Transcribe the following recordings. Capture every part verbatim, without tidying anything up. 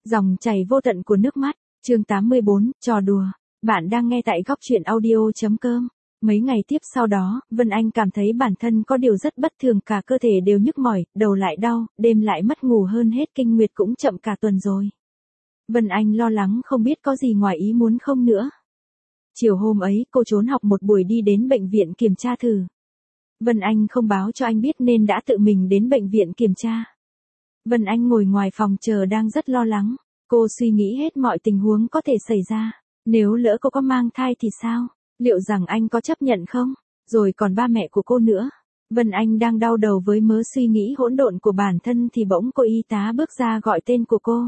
Dòng chảy vô tận của nước mắt, chương tám mươi bốn, trò đùa. Bạn đang nghe tại góc truyện audio.com. Mấy ngày tiếp sau đó, Vân Anh cảm thấy bản thân có điều rất bất thường, cả cơ thể đều nhức mỏi, đầu lại đau, đêm lại mất ngủ, hơn hết kinh nguyệt cũng chậm cả tuần rồi. Vân Anh lo lắng không biết có gì ngoài ý muốn không nữa. Chiều hôm ấy, cô trốn học một buổi đi đến bệnh viện kiểm tra thử. Vân Anh không báo cho anh biết nên đã tự mình đến bệnh viện kiểm tra. Vân Anh ngồi ngoài phòng chờ đang rất lo lắng. Cô suy nghĩ hết mọi tình huống có thể xảy ra. Nếu lỡ cô có mang thai thì sao? Liệu rằng anh có chấp nhận không? Rồi còn ba mẹ của cô nữa. Vân Anh đang đau đầu với mớ suy nghĩ hỗn độn của bản thân thì bỗng cô y tá bước ra gọi tên của cô.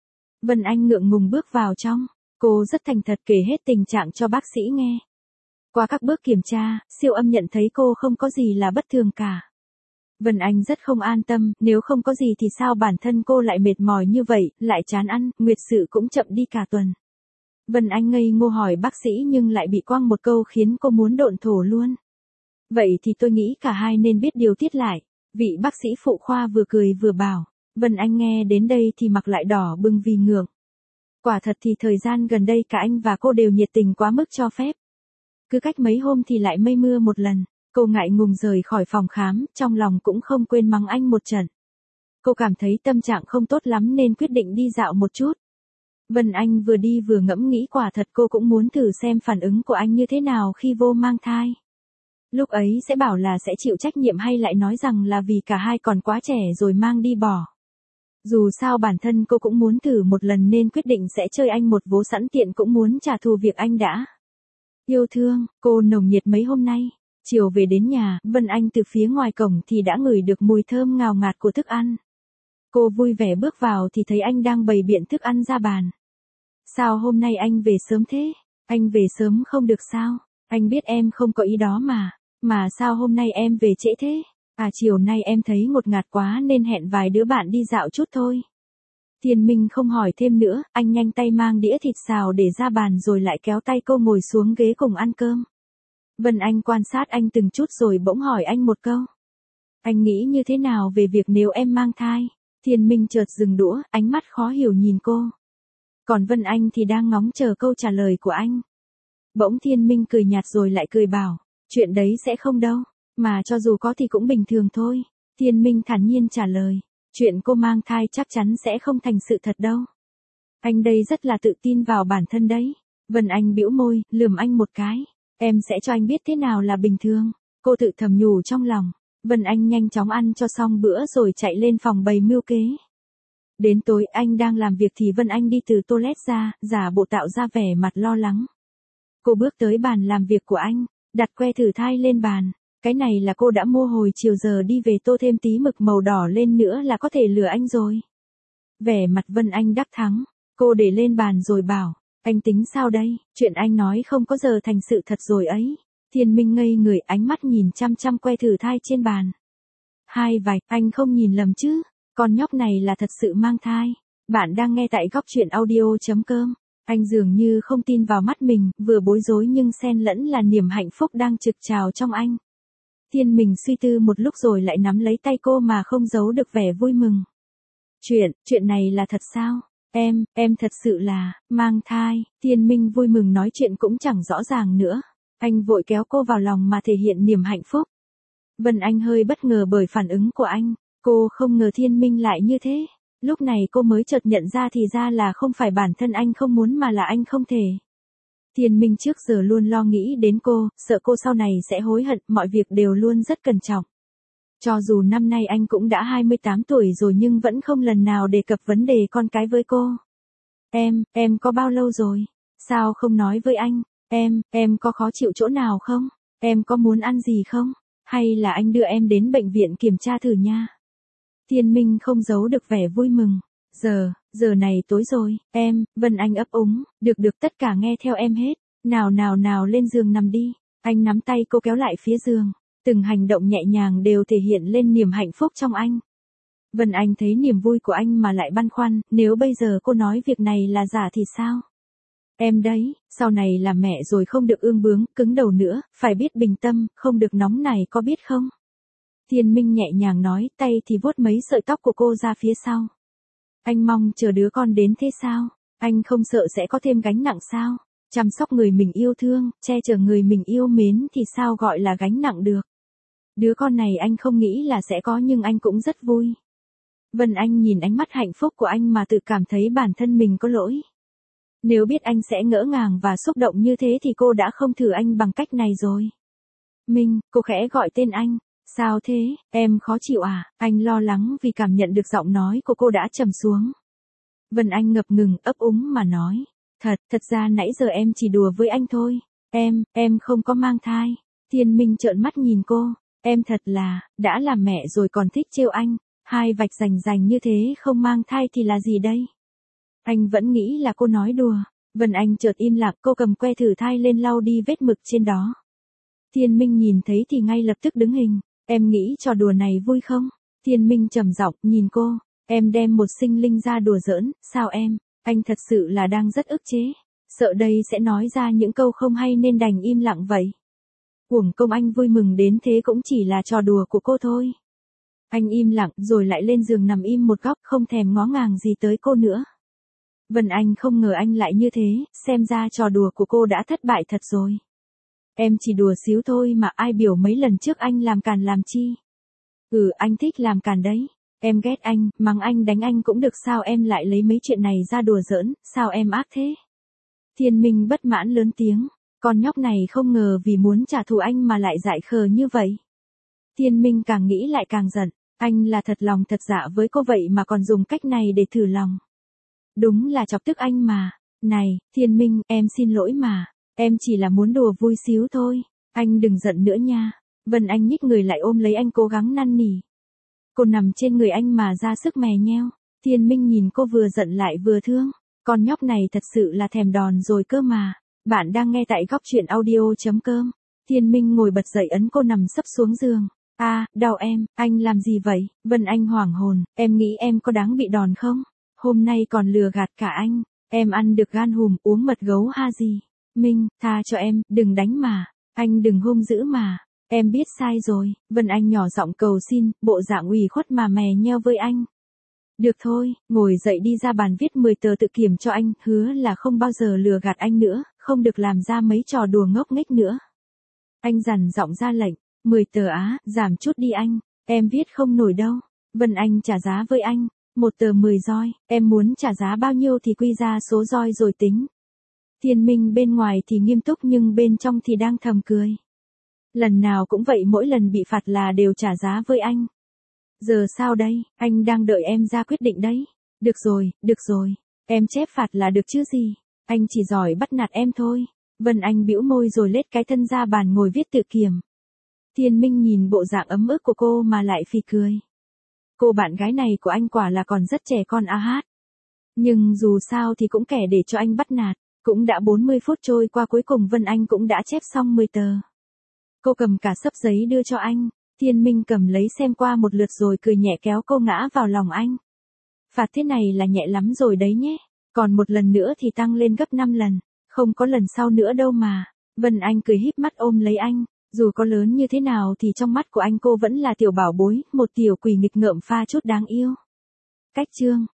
Vân Anh ngượng ngùng bước vào trong. Cô rất thành thật kể hết tình trạng cho bác sĩ nghe. Qua các bước kiểm tra, siêu âm nhận thấy cô không có gì là bất thường cả. Vân Anh rất không an tâm, nếu không có gì thì sao bản thân cô lại mệt mỏi như vậy, lại chán ăn, nguyệt sự cũng chậm đi cả tuần. Vân Anh ngây ngô hỏi bác sĩ nhưng lại bị quăng một câu khiến cô muốn độn thổ luôn. Vậy thì tôi nghĩ cả hai nên biết điều tiết lại. Vị bác sĩ phụ khoa vừa cười vừa bảo. Vân Anh nghe đến đây thì mặt lại đỏ bừng vì ngượng. Quả thật thì thời gian gần đây cả anh và cô đều nhiệt tình quá mức cho phép. Cứ cách mấy hôm thì lại mây mưa một lần. Cô ngại ngùng rời khỏi phòng khám, trong lòng cũng không quên mắng anh một trận. Cô cảm thấy tâm trạng không tốt lắm nên quyết định đi dạo một chút. Vân Anh vừa đi vừa ngẫm nghĩ quả thật cô cũng muốn thử xem phản ứng của anh như thế nào khi vô mang thai. Lúc ấy sẽ bảo là sẽ chịu trách nhiệm hay lại nói rằng là vì cả hai còn quá trẻ rồi mang đi bỏ. Dù sao bản thân cô cũng muốn thử một lần nên quyết định sẽ chơi anh một vố sẵn tiện cũng muốn trả thù việc anh đã yêu thương cô nồng nhiệt mấy hôm nay. Chiều về đến nhà, Vân Anh từ phía ngoài cổng thì đã ngửi được mùi thơm ngào ngạt của thức ăn. Cô vui vẻ bước vào thì thấy anh đang bày biện thức ăn ra bàn. Sao hôm nay anh về sớm thế? Anh về sớm không được sao? Anh biết em không có ý đó mà. Mà sao hôm nay em về trễ thế? À chiều nay em thấy ngột ngạt quá nên hẹn vài đứa bạn đi dạo chút thôi. Thiên Minh không hỏi thêm nữa, anh nhanh tay mang đĩa thịt xào để ra bàn rồi lại kéo tay cô ngồi xuống ghế cùng ăn cơm. Vân Anh quan sát anh từng chút rồi bỗng hỏi anh một câu. Anh nghĩ như thế nào về việc nếu em mang thai? Thiên Minh chợt dừng đũa, ánh mắt khó hiểu nhìn cô. Còn Vân Anh thì đang ngóng chờ câu trả lời của anh. Bỗng Thiên Minh cười nhạt rồi lại cười bảo, chuyện đấy sẽ không đâu, mà cho dù có thì cũng bình thường thôi. Thiên Minh thản nhiên trả lời, chuyện cô mang thai chắc chắn sẽ không thành sự thật đâu. Anh đây rất là tự tin vào bản thân đấy. Vân Anh bĩu môi, lườm anh một cái. Em sẽ cho anh biết thế nào là bình thường. Cô tự thầm nhủ trong lòng. Vân Anh nhanh chóng ăn cho xong bữa rồi chạy lên phòng bày mưu kế. Đến tối anh đang làm việc thì Vân Anh đi từ toilet ra, giả bộ tạo ra vẻ mặt lo lắng. Cô bước tới bàn làm việc của anh, đặt que thử thai lên bàn. Cái này là cô đã mua hồi chiều, giờ đi về tô thêm tí mực màu đỏ lên nữa là có thể lừa anh rồi. Vẻ mặt Vân Anh đắc thắng. Cô để lên bàn rồi bảo. Anh tính sao đây, chuyện anh nói không có giờ thành sự thật rồi ấy. Thiên Minh ngây người, ánh mắt nhìn chăm chăm que thử thai trên bàn. Hai vạch, anh không nhìn lầm chứ, con nhóc này là thật sự mang thai. Bạn đang nghe tại góc truyện audio.com. Anh dường như không tin vào mắt mình, vừa bối rối nhưng xen lẫn là niềm hạnh phúc đang trực trào trong anh. Thiên Minh suy tư một lúc rồi lại nắm lấy tay cô mà không giấu được vẻ vui mừng. Chuyện, chuyện này là thật sao? Em, em thật sự là, mang thai. Thiên Minh vui mừng nói chuyện cũng chẳng rõ ràng nữa. Anh vội kéo cô vào lòng mà thể hiện niềm hạnh phúc. Vân Anh hơi bất ngờ bởi phản ứng của anh. Cô không ngờ Thiên Minh lại như thế. Lúc này cô mới chợt nhận ra thì ra là không phải bản thân anh không muốn mà là anh không thể. Thiên Minh trước giờ luôn lo nghĩ đến cô, sợ cô sau này sẽ hối hận, mọi việc đều luôn rất cẩn trọng. Cho dù năm nay anh cũng đã hai mươi tám tuổi rồi nhưng vẫn không lần nào đề cập vấn đề con cái với cô. Em, em có bao lâu rồi? Sao không nói với anh? Em, em có khó chịu chỗ nào không? Em có muốn ăn gì không? Hay là anh đưa em đến bệnh viện kiểm tra thử nha? Thiên Minh không giấu được vẻ vui mừng. Giờ, giờ này tối rồi, em, Vân Anh ấp úng, được được tất cả nghe theo em hết. Nào nào nào lên giường nằm đi. Anh nắm tay cô kéo lại phía giường. Từng hành động nhẹ nhàng đều thể hiện lên niềm hạnh phúc trong anh. Vân Anh thấy niềm vui của anh mà lại băn khoăn, nếu bây giờ cô nói việc này là giả thì sao? Em đấy, sau này làm mẹ rồi không được ương bướng, cứng đầu nữa, phải biết bình tâm, không được nóng này có biết không? Thiên Minh nhẹ nhàng nói, tay thì vuốt mấy sợi tóc của cô ra phía sau. Anh mong chờ đứa con đến thế sao? Anh không sợ sẽ có thêm gánh nặng sao? Chăm sóc người mình yêu thương, che chở người mình yêu mến thì sao gọi là gánh nặng được? Đứa con này anh không nghĩ là sẽ có nhưng anh cũng rất vui. Vân Anh nhìn ánh mắt hạnh phúc của anh mà tự cảm thấy bản thân mình có lỗi. Nếu biết anh sẽ ngỡ ngàng và xúc động như thế thì cô đã không thử anh bằng cách này rồi. Minh, cô khẽ gọi tên anh. Sao thế, em khó chịu à? Anh lo lắng vì cảm nhận được giọng nói của cô đã trầm xuống. Vân Anh ngập ngừng ấp úng mà nói. Thật, thật ra nãy giờ em chỉ đùa với anh thôi. Em, em không có mang thai. Thiên Minh trợn mắt nhìn cô. Em thật là, đã làm mẹ rồi còn thích trêu anh. Hai vạch rành rành như thế không mang thai thì là gì đây? Anh vẫn nghĩ là cô nói đùa. Vân Anh chợt im lặng, cô cầm que thử thai lên lau đi vết mực trên đó. Thiên Minh nhìn thấy thì ngay lập tức đứng hình. Em nghĩ trò đùa này vui không? Thiên Minh trầm giọng nhìn cô. Em đem một sinh linh ra đùa giỡn, sao em? Anh thật sự là đang rất ức chế. Sợ đây sẽ nói ra những câu không hay nên đành im lặng vậy. Uổng công anh vui mừng đến thế cũng chỉ là trò đùa của cô thôi. Anh im lặng rồi lại lên giường nằm im một góc không thèm ngó ngàng gì tới cô nữa. Vân Anh không ngờ anh lại như thế, xem ra trò đùa của cô đã thất bại thật rồi. Em chỉ đùa xíu thôi mà ai biểu mấy lần trước anh làm càn làm chi. Ừ, anh thích làm càn đấy. Em ghét anh, mắng anh đánh anh cũng được, sao em lại lấy mấy chuyện này ra đùa giỡn, sao em ác thế? Thiên Minh bất mãn lớn tiếng, con nhóc này không ngờ vì muốn trả thù anh mà lại dại khờ như vậy. Thiên Minh càng nghĩ lại càng giận, anh là thật lòng thật dạ với cô vậy mà còn dùng cách này để thử lòng. Đúng là chọc tức anh mà. Này, Thiên Minh, em xin lỗi mà. Em chỉ là muốn đùa vui xíu thôi. Anh đừng giận nữa nha. Vân Anh nhích người lại ôm lấy anh cố gắng năn nỉ. Cô nằm trên người anh mà ra sức mè nheo. Thiên Minh nhìn cô vừa giận lại vừa thương. Con nhóc này thật sự là thèm đòn rồi cơ mà. Bạn đang nghe tại góc truyện audio.com. Thiên Minh ngồi bật dậy ấn cô nằm sấp xuống giường. A, à, đau em, anh làm gì vậy? Vân Anh hoảng hồn, em nghĩ em có đáng bị đòn không? Hôm nay còn lừa gạt cả anh. Em ăn được gan hùm uống mật gấu ha gì? Minh, tha cho em, đừng đánh mà. Anh đừng hung dữ mà. Em biết sai rồi. Vân Anh nhỏ giọng cầu xin, bộ dạng ủy khuất mà mè nheo với anh. Được thôi, ngồi dậy đi ra bàn viết mười tờ tự kiểm cho anh, hứa là không bao giờ lừa gạt anh nữa, không được làm ra mấy trò đùa ngốc nghếch nữa. Anh dằn giọng ra lệnh, mười tờ á, giảm chút đi anh, em viết không nổi đâu. Vân Anh trả giá với anh, một tờ mười roi, em muốn trả giá bao nhiêu thì quy ra số roi rồi tính. Thiên Minh bên ngoài thì nghiêm túc nhưng bên trong thì đang thầm cười. Lần nào cũng vậy, mỗi lần bị phạt là đều trả giá với anh. Giờ sao đây, anh đang đợi em ra quyết định đấy. Được rồi, được rồi, em chép phạt là được chứ gì, anh chỉ giỏi bắt nạt em thôi. Vân Anh bĩu môi rồi lết cái thân ra bàn ngồi viết tự kiểm. Thiên Minh nhìn bộ dạng ấm ức của cô mà lại phì cười. Cô bạn gái này của anh quả là còn rất trẻ con a hát. Nhưng dù sao thì cũng kẻ để cho anh bắt nạt. Cũng đã bốn mươi phút trôi qua, cuối cùng Vân Anh cũng đã chép xong mười tờ. Cô cầm cả xấp giấy đưa cho anh. Thiên Minh cầm lấy xem qua một lượt rồi cười nhẹ kéo cô ngã vào lòng anh. Phạt thế này là nhẹ lắm rồi đấy nhé. Còn một lần nữa thì tăng lên gấp năm lần. Không có lần sau nữa đâu mà. Vân Anh cười híp mắt ôm lấy anh. Dù có lớn như thế nào thì trong mắt của anh cô vẫn là tiểu bảo bối, một tiểu quỷ nghịch ngợm pha chút đáng yêu. Cách chương